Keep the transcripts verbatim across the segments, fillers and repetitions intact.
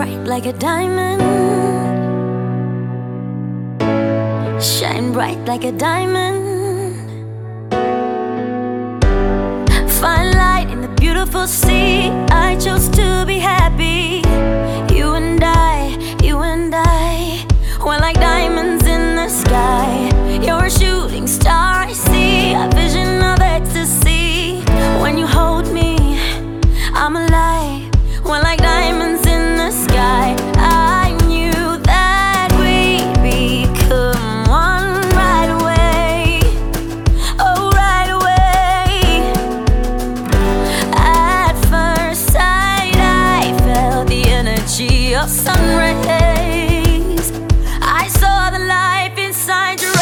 bright like a diamond. Shine bright like a diamond. Find light in the beautiful sea. I chose to be happy. You and I, you and I, we're like diamonds in the sky. You're a shooting star, I see a vision of ecstasy. When you hold me, I'm alive. We're like diamonds in the sky. I knew that we'd become one right away. Oh, right away. At first sight, I felt the energy of sun rays. I saw the life inside your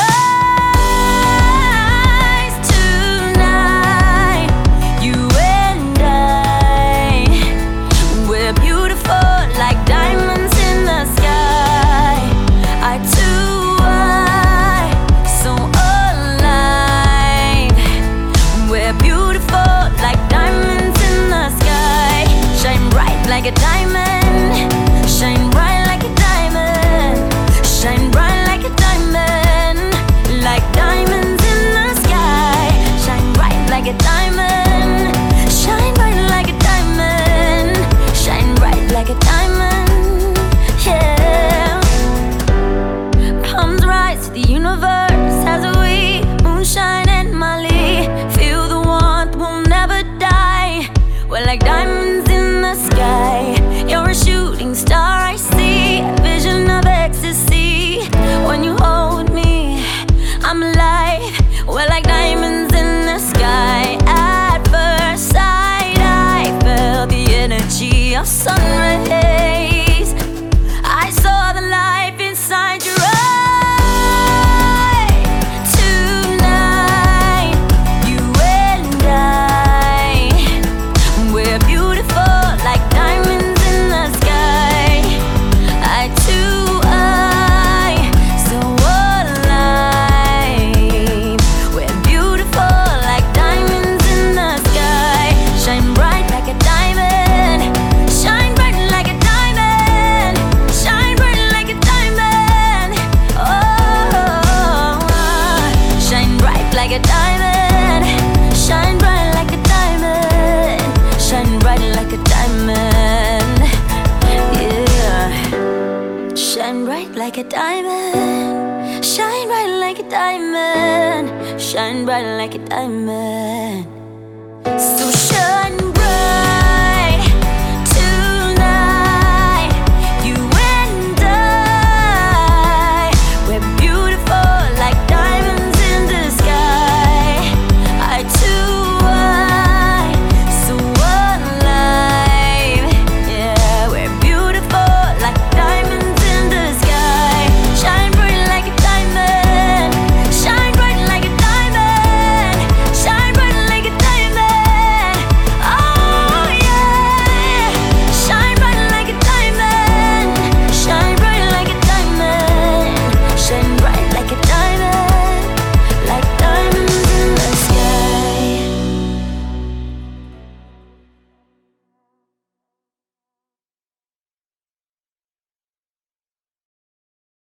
eyes. Tonight, you and I, we're beautiful like diamonds in the sky. Eye to eye, so alive. We're beautiful like diamonds in the sky. Shine bright like a diamond. Shine bright like a diamond. Shine bright like a diamond. Like diamonds in the sky. Shine bright like a diamond. Shine bright like a diamond. Shine bright like a diamond. Yeah. Palms rise to the universe as we moonshine and Mali. Feel the warmth, we'll never die. We're like diamonds in the sky. You're a shooting star, I see a vision of ecstasy. When you hold me, I'm alive. We're like diamonds in the sky. At first sight, I felt the energy of sun rays. I saw the life inside your eyes. Tonight, you and I, we're beautiful like diamonds in the sky. Eye to eye, so alive. We're beautiful like diamonds in the sky. Shine bright like a diamond. Shine bright like a diamond. Shine bright like a diamond. Oh, shine bright like a diamond. Shine bright like a diamond. Shine bright like a diamond. Yeah. Shine bright like a diamond. Shine bright like a diamond. Shine bright like a diamond. So shine